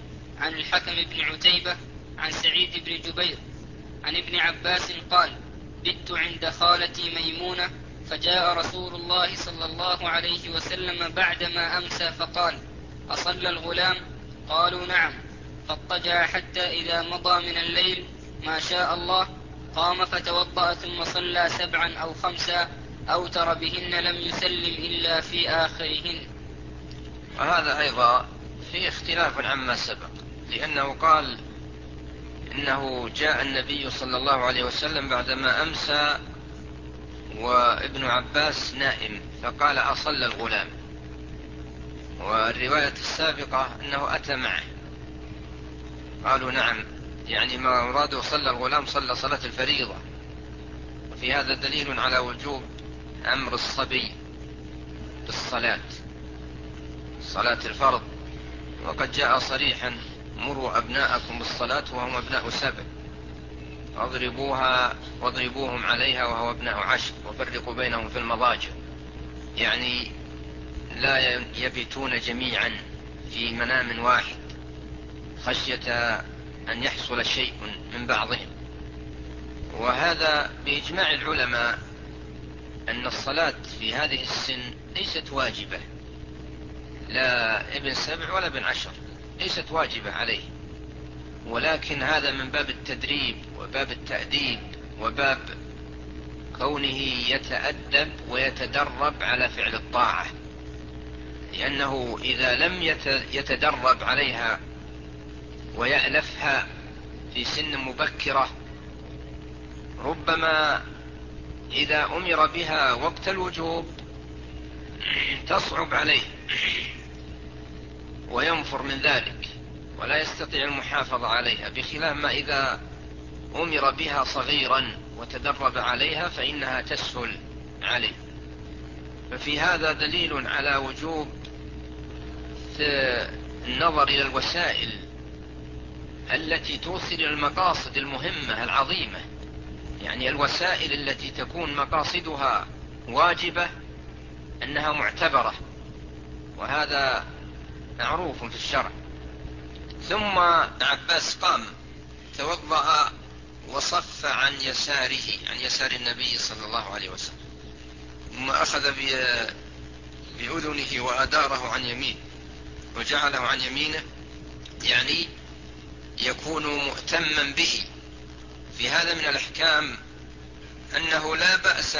عن الحكم بن عتيبة عن سعيد بن جبير عن ابن عباس قال: بت عند خالتي ميمونة فجاء رسول الله صلى الله عليه وسلم بعدما أمسى فقال: أصلى الغلام؟ قالوا: نعم. فاضطجع حتى إذا مضى من الليل ما شاء الله قام فتوضأ ثم صلى سبعا أو خمسا أوتر بهن لم يسلم إلا في آخرهن. وهذا أيضا في اختلاف عما سبق، لأنه قال إنه جاء النبي صلى الله عليه وسلم بعدما أمسى وابن عباس نائم فقال: أصلى الغلام. والرواية السابقة أنه أتى معه قالوا: نعم، يعني ما أراده صلى الغلام صلى صلاة الفريضة. وفي هذا دليل على وجوب أمر الصبي بالصلاة، صلاة الفرض، وقد جاء صريحا: مروا أبناءكم بالصلاة وهم أبناء سبع واضربوها واضربوهم عليها وهو أبناء عشر وفرقوا بينهم في المضاجع، يعني لا يبيتون جميعا في منام واحد خشية أن يحصل شيء من بعضهم. وهذا بإجماع العلماء أن الصلاة في هذه السن ليست واجبة، لا ابن سبع ولا ابن عشر ليست واجبة عليه، ولكن هذا من باب التدريب وباب التأديب وباب كونه يتأدب ويتدرب على فعل الطاعة، لأنه إذا لم يتدرب عليها ويألفها في سن مبكرة ربما إذا أمر بها وقت الوجوب تصعب عليه وينفر من ذلك ولا يستطيع المحافظة عليها، بخلاف ما إذا أمر بها صغيرا وتدرب عليها فإنها تسهل عليه. ففي هذا دليل على وجوب النظر إلى الوسائل التي توصل إلى المقاصد المهمة العظيمة، يعني الوسائل التي تكون مقاصدها واجبة أنها معتبرة، وهذا معروف في الشرع. ثم عباس قام توضأ وصف عن يساره، عن يسار النبي صلى الله عليه وسلم، ثم أخذ بأذنه وأداره عن يمينه وجعله عن يمينه، يعني يكون مؤتما به. في هذا من الأحكام أنه لا بأس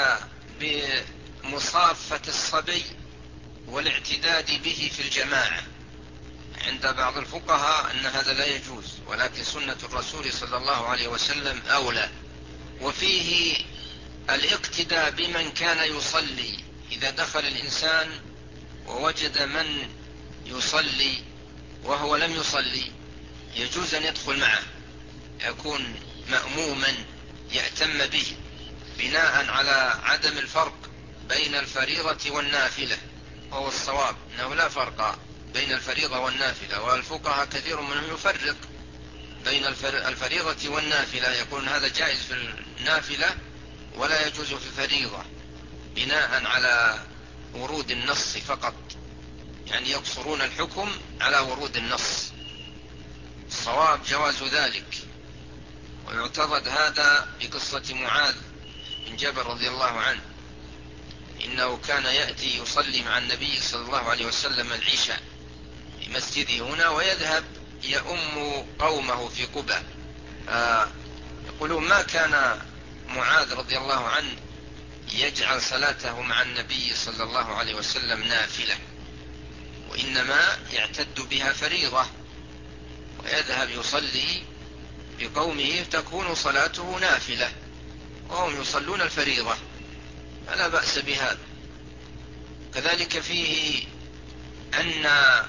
بمصافة الصبي والاعتداد به في الجماعة. عند بعض الفقهاء أن هذا لا يجوز، ولكن سنة الرسول صلى الله عليه وسلم أولى. وفيه الاقتداء بمن كان يصلي، إذا دخل الإنسان ووجد من يصلي وهو لم يصلي يجوز أن يدخل معه، يكون مأموما يأتم به، بناء على عدم الفرق بين الفريضة والنافلة، وهو الصواب أنه لا فرق بين الفريضة والنافلة، والفقهاء كثير منهم يفرق بين الفريضة والنافلة، يكون هذا جائز في النافلة ولا يجوز في الفريضة، بناء على ورود النص فقط، يعني يقصرون الحكم على ورود النص. الصواب جواز ذلك. ويعتضد هذا بقصة معاذ بن جبل رضي الله عنه، إنه كان يأتي يصلي مع النبي صلى الله عليه وسلم العشاء في مسجده هنا، ويذهب يؤم قومه في قباء. يقولون ما كان معاذ رضي الله عنه يجعل صلاته مع النبي صلى الله عليه وسلم نافلة، وإنما يعتد بها فريضة، ويذهب يصلي بقومه تكون صلاته نافلة وهم يصلون الفريضة، فلا بأس بهذا. كذلك فيه أن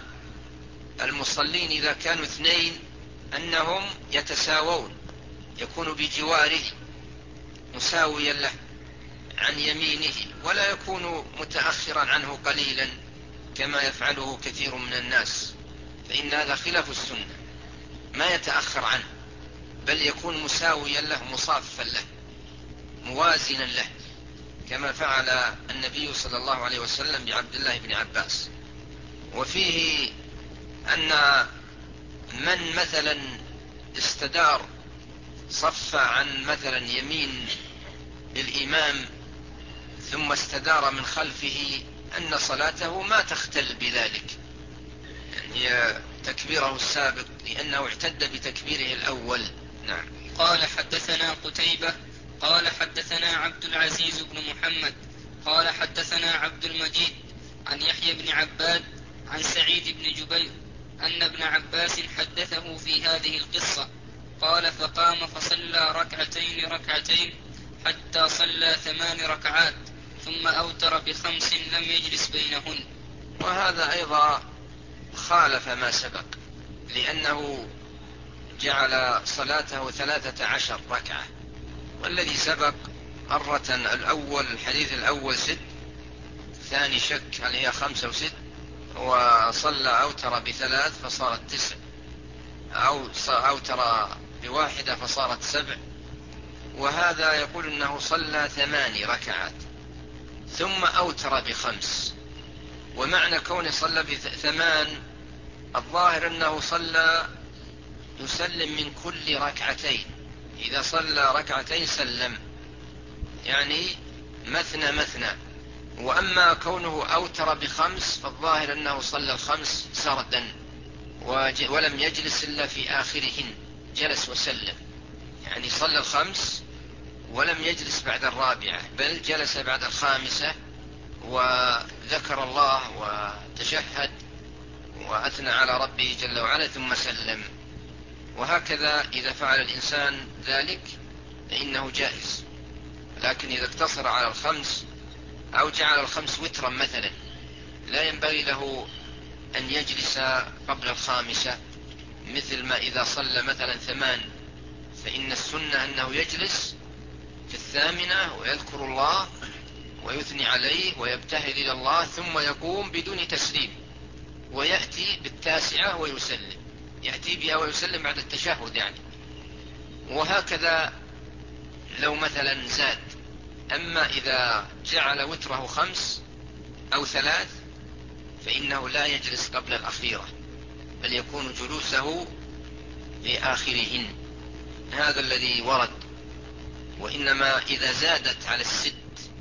المصلين إذا كانوا اثنين أنهم يتساوون، يكون بجواره مساويا له عن يمينه، ولا يكون متأخرا عنه قليلا كما يفعله كثير من الناس، فإن هذا خلاف السنة، ما يتأخر عنه بل يكون مساويا له مصافا له موازنا له، كما فعل النبي صلى الله عليه وسلم بعبد الله بن عباس. وفيه أن من مثلا استدار صف عن مثلا يمين الإمام ثم استدار من خلفه أن صلاته ما تختل بذلك، يعني تكبيره السابق لأنه اعتد بتكبيره الأول. نعم. قال حدثنا قتيبة قال حدثنا عبد العزيز بن محمد قال حدثنا عبد المجيد عن يحيى بن عباد عن سعيد بن جبير أن ابن عباس حدثه في هذه القصة. قال فقام فصلى ركعتين ركعتين حتى صلى ثمان ركعات ثم أوتر بخمس لم يجلس بينهن. وهذا أيضا خالف ما سبق، لأنه جعل صلاته ثلاثة عشر ركعة، والذي سبق مرة الأول الحديث الأول ست، ثاني شك هل هي خمسة وست، وصلى أوتر بثلاث فصارت تسع، أو أوتر بواحدة فصارت سبع، وهذا يقول أنه صلى ثماني ركعات ثم أوتر بخمس. ومعنى كونه صلى بثمان الظاهر أنه صلى يسلم من كل ركعتين، إذا صلى ركعتين سلم، يعني مثنى مثنى. وأما كونه أوتر بخمس فالظاهر أنه صلى الخمس سردا ولم يجلس إلا في آخرهن، جلس وسلم، يعني صلى الخمس ولم يجلس بعد الرابعة، بل جلس بعد الخامسة وذكر الله وتشهد وأثنى على ربه جل وعلا ثم سلم. وهكذا إذا فعل الإنسان ذلك فإنه جائز، لكن إذا اقتصر على الخمس أو جعل الخمس وترا مثلا لا ينبغي له أن يجلس قبل الخامسة، مثل ما إذا صلى مثلا ثمان فإن السنة أنه يجلس في الثامنة ويذكر الله ويثني عليه ويبتهل إلى الله ثم يقوم بدون تسليم، ويأتي بالتاسعة ويسلم، يأتي بها ويسلم بعد التشهد يعني. وهكذا لو مثلا زاد. أما إذا جعل وتره خمس أو ثلاث فإنه لا يجلس قبل الأخيرة، بل يكون جلوسه في آخرهن، هذا الذي ورد. وإنما إذا زادت على الست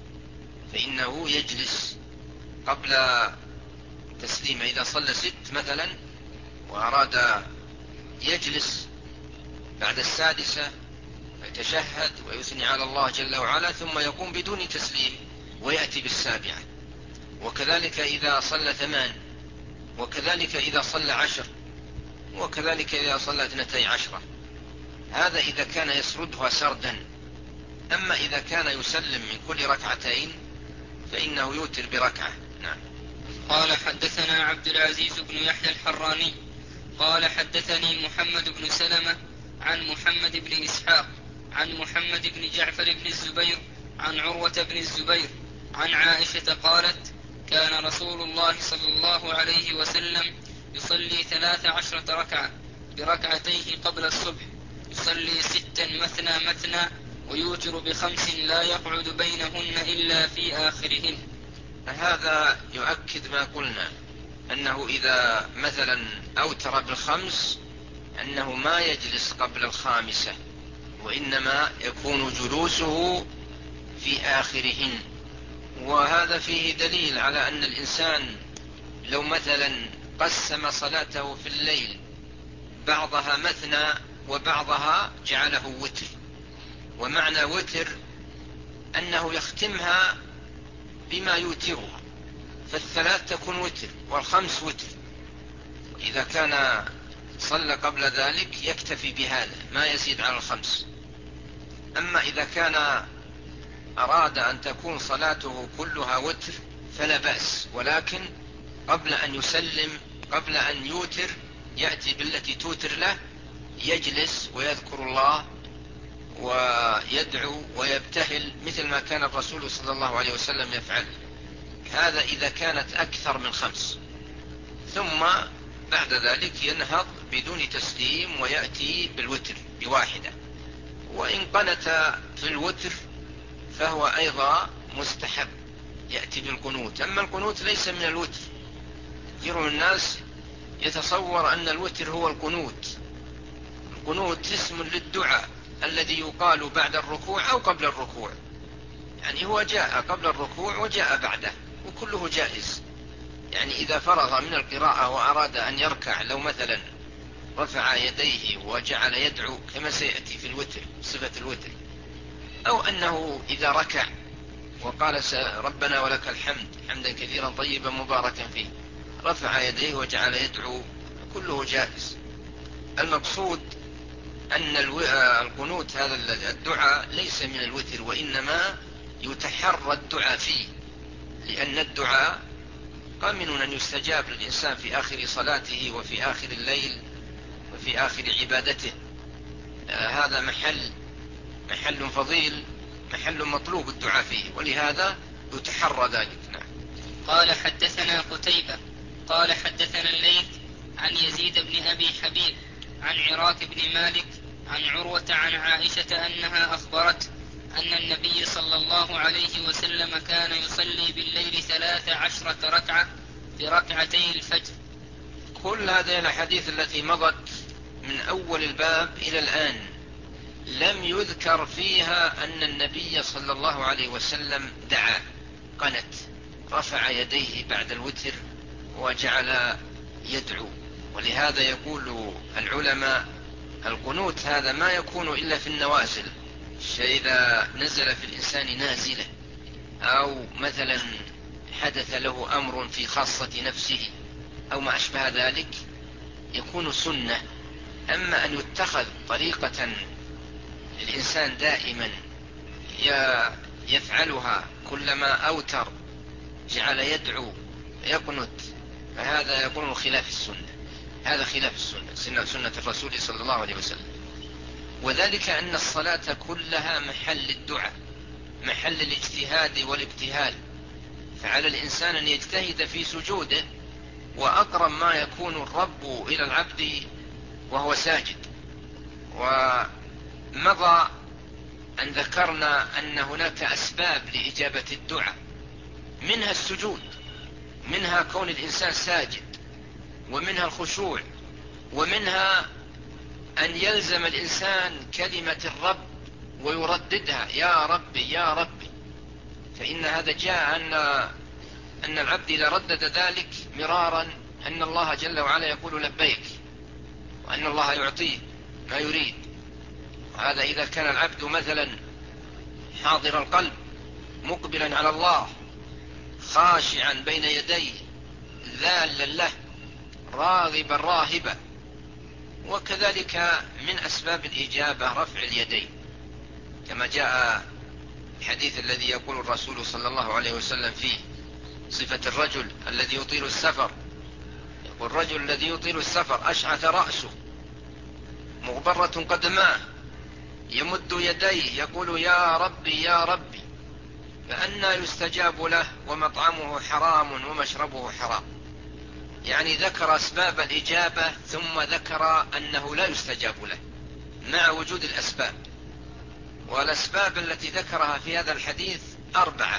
فإنه يجلس قبل تسليم. إذا صلى ست مثلا وأراد يجلس بعد السادسة يتشهد ويثني على الله جل وعلا ثم يقوم بدون تسليم ويأتي بالسابعة. وكذلك إذا صلى ثمان، وكذلك إذا صلى عشر، وكذلك إذا صلى اثنتي عشرة، هذا إذا كان يسردها سردا. أما إذا كان يسلم من كل ركعتين فإنه يوتر بركعة. نعم. قال حدثنا عبد العزيز بن يحيى الحراني قال حدثني محمد بن سلمة عن محمد بن إسحاق عن محمد بن جعفر بن الزبير عن عروة بن الزبير عن عائشة قالت كان رسول الله صلى الله عليه وسلم يصلي ثلاث عشرة ركعة بركعتيه قبل الصبح، يصلي ستا مثنى مثنى ويوتر بخمس لا يقعد بينهن إلا في آخرهن. هذا يؤكد ما قلنا، أنه إذا مثلا أوتر بالخمس أنه ما يجلس قبل الخامسة، وإنما يكون جلوسه في آخرهن. وهذا فيه دليل على أن الإنسان لو مثلا قسم صلاته في الليل بعضها مثنى وبعضها جعله وتر، ومعنى وتر أنه يختمها بما يوترها، فالثلاث تكون وتر والخمس وتر. إذا كان صلى قبل ذلك يكتفي بهذا ما يزيد على الخمس. أما إذا كان أراد أن تكون صلاته كلها وتر فلا بأس، ولكن قبل أن يسلم قبل أن يوتر يأتي بالتي توتر له، يجلس ويذكر الله ويدعو ويبتهل مثل ما كان الرسول صلى الله عليه وسلم يفعل. هذا إذا كانت أكثر من خمس، ثم بعد ذلك ينهض بدون تسليم ويأتي بالوتر بواحدة. وإن قنت في الوتر فهو أيضا مستحب، يأتي بالقنوت. أما القنوت ليس من الوتر، كثير من الناس يتصور أن الوتر هو القنوت. القنوت اسم للدعاء الذي يقال بعد الركوع أو قبل الركوع، يعني هو جاء قبل الركوع وجاء بعده وكله جائز. يعني إذا فرغ من القراءة وأراد أن يركع، لو مثلا رفع يديه وجعل يدعو كما سيأتي في الوتر صفة الوتر، أو أنه إذا ركع وقال ربنا ولك الحمد حمدا كثيرا طيبا مباركا فيه، رفع يديه وجعل يدعو، كله جائز. المقصود أن القنوت هذا الدعاء ليس من الوتر، وإنما يتحرى الدعاء فيه، لأن الدعاء قامن أن يستجاب للإنسان في آخر صلاته وفي آخر الليل وفي آخر عبادته. هذا محل محل فضيل، محل مطلوب الدعاء فيه، ولهذا يتحرى ذلك. نعم. قال حدثنا قتيبة قال حدثنا الليث عن يزيد بن أبي حبيب عن عراك بن مالك عن عروة عن عائشة أنها أخبرت أن النبي صلى الله عليه وسلم كان يصلي بالليل ثلاث عشرة ركعة في ركعتي الفجر. كل هذه الأحاديث التي مضت من أول الباب إلى الآن لم يذكر فيها أن النبي صلى الله عليه وسلم دعا قنت، رفع يديه بعد الوتر وجعل يدعو. ولهذا يقول العلماء القنوت هذا ما يكون إلا في النوازل، إذا نزل في الإنسان نازلة أو مثلا حدث له أمر في خاصة نفسه أو ما أشبه ذلك يكون سنة. أما أن يتخذ طريقة الإنسان دائما يفعلها كلما أوتر جعل يدعو يقنت، فهذا يكون خلاف السنة. هذا خلاف السنة، سنة الرسول صلى الله عليه وسلم. وذلك أن الصلاة كلها محل الدعاء، محل الاجتهاد والابتهال، فعلى الإنسان أن يجتهد في سجوده، وأقرب ما يكون الرب إلى العبد وهو ساجد. ومضى أن ذكرنا أن هناك أسباب لإجابة الدعاء، منها السجود، منها كون الإنسان ساجد، ومنها الخشوع، ومنها أن يلزم الإنسان كلمة الرب ويرددها يا ربي يا ربي، فإن هذا جاء أن أن العبد إذا ردد ذلك مرارا أن الله جل وعلا يقول لبيك، وأن الله يعطيه ما يريد. وهذا إذا كان العبد مثلا حاضر القلب مقبلا على الله خاشعا بين يديه ذالا له راغبا راهبا. وكذلك من أسباب الإجابة رفع اليدين، كما جاء الحديث الذي يقول الرسول صلى الله عليه وسلم فيه صفة الرجل الذي يطيل السفر، يقول الرجل الذي يطيل السفر أشعث رأسه مغبرة قدماه يمد يديه يقول يا ربي يا ربي، فأنى يستجاب له ومطعمه حرام ومشربه حرام. يعني ذكر أسباب الإجابة ثم ذكر أنه لا يستجاب له مع وجود الأسباب. والأسباب التي ذكرها في هذا الحديث أربعة،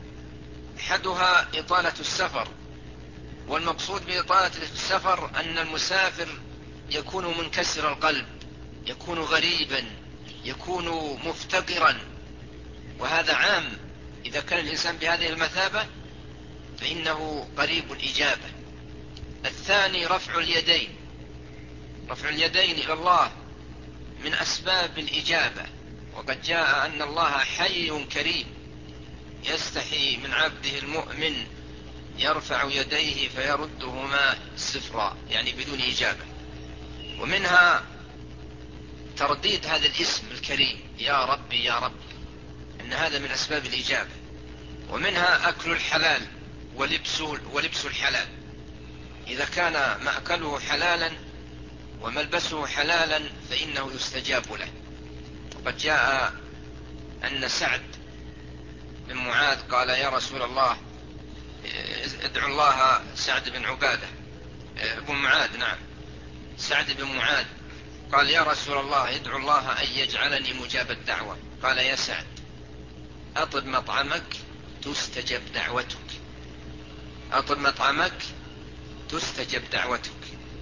أحدها إطالة السفر، والمقصود بإطالة السفر أن المسافر يكون منكسر القلب، يكون غريبا، يكون مفتقرا، وهذا عام. إذا كان الإنسان بهذه المثابة فإنه قريب الإجابة. الثاني رفع اليدين، رفع اليدين إلى الله من أسباب الإجابة، وقد جاء أن الله حي كريم يستحي من عبده المؤمن يرفع يديه فيردهما صفرا، يعني بدون إجابة. ومنها ترديد هذا الاسم الكريم يا ربي يا رب، أن هذا من أسباب الإجابة. ومنها أكل الحلال ولبس, ولبس الحلال، إذا كان مأكله حلالا وملبسه حلالا فإنه يستجاب له. وقد جاء أن سعد بن معاذ قال يا رسول الله ادعو الله، سعد بن عبادة بن معاذ نعم سعد بن معاذ قال يا رسول الله ادعو الله أن يجعلني مجاب الدعوة. قال يا سعد أطب مطعمك تستجب دعوتك، أطب مطعمك تستجب دعوتك.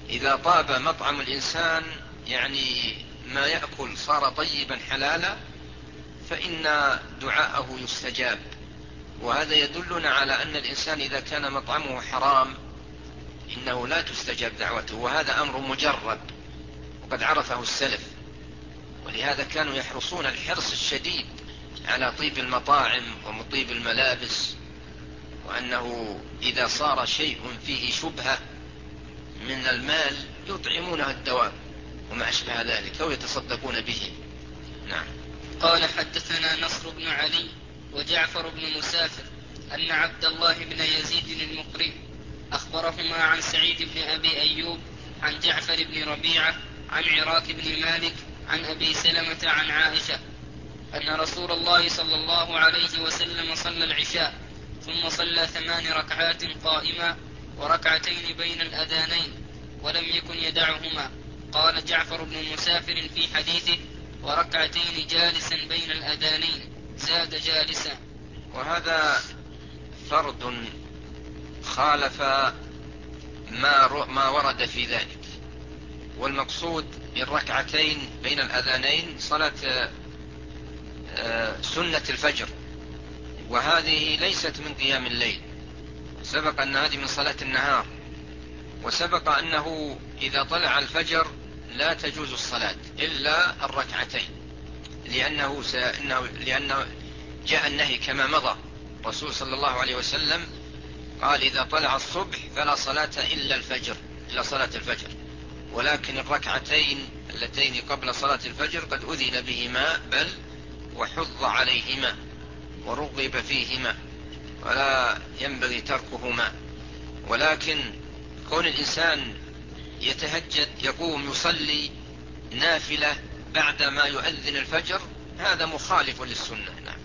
إذا طاب مطعم الإنسان يعني ما يأكل صار طيبا حلالا فإن دعاءه يستجاب. وهذا يدلنا على أن الإنسان إذا كان مطعمه حرام إنه لا تستجاب دعوته، وهذا أمر مجرب وقد عرفه السلف. ولهذا كانوا يحرصون الحرص الشديد على طيب المطاعم ومطيب الملابس، وأنه إذا صار شيء فيه شبهة من المال يطعمونه الدواب وما أشبه ذلك أو يتصدقون به. نعم. قال حدثنا نصر بن علي وجعفر بن مسافر أن عبد الله بن يزيد المقري أخبرهما عن سعيد بن أبي أيوب عن جعفر بن ربيعة عن عراك بن مالك عن أبي سلمة عن عائشة أن رسول الله صلى الله عليه وسلم صلى العشاء ثم صلى ثمان ركعات قائما وركعتين بين الأذانين ولم يكن يدعهما. قال جعفر بن مسافر في حديثه وركعتين جالسا بين الأذانين، زاد جالسا. وهذا فرد خالف ما ما ورد في ذلك. والمقصود بالركعتين بين الأذانين صلاة سنة الفجر، وهذه ليست من قيام الليل. سبق أن هذه من صلاة النهار، وسبق أنه إذا طلع الفجر لا تجوز الصلاة إلا الركعتين، لأنه, سأنه لأنه جاء النهي كما مضى. الرسول صلى الله عليه وسلم قال إذا طلع الصبح فلا صلاة إلا الفجر، إلا صلاة الفجر. ولكن الركعتين اللتين قبل صلاة الفجر قد أذن بهما، بل وحض عليهما ورغب فيهما ولا ينبغي تركهما. ولكن كون الإنسان يتهجد يقوم يصلي نافلة بعد ما يؤذن الفجر هذا مخالف للسنة. نعم.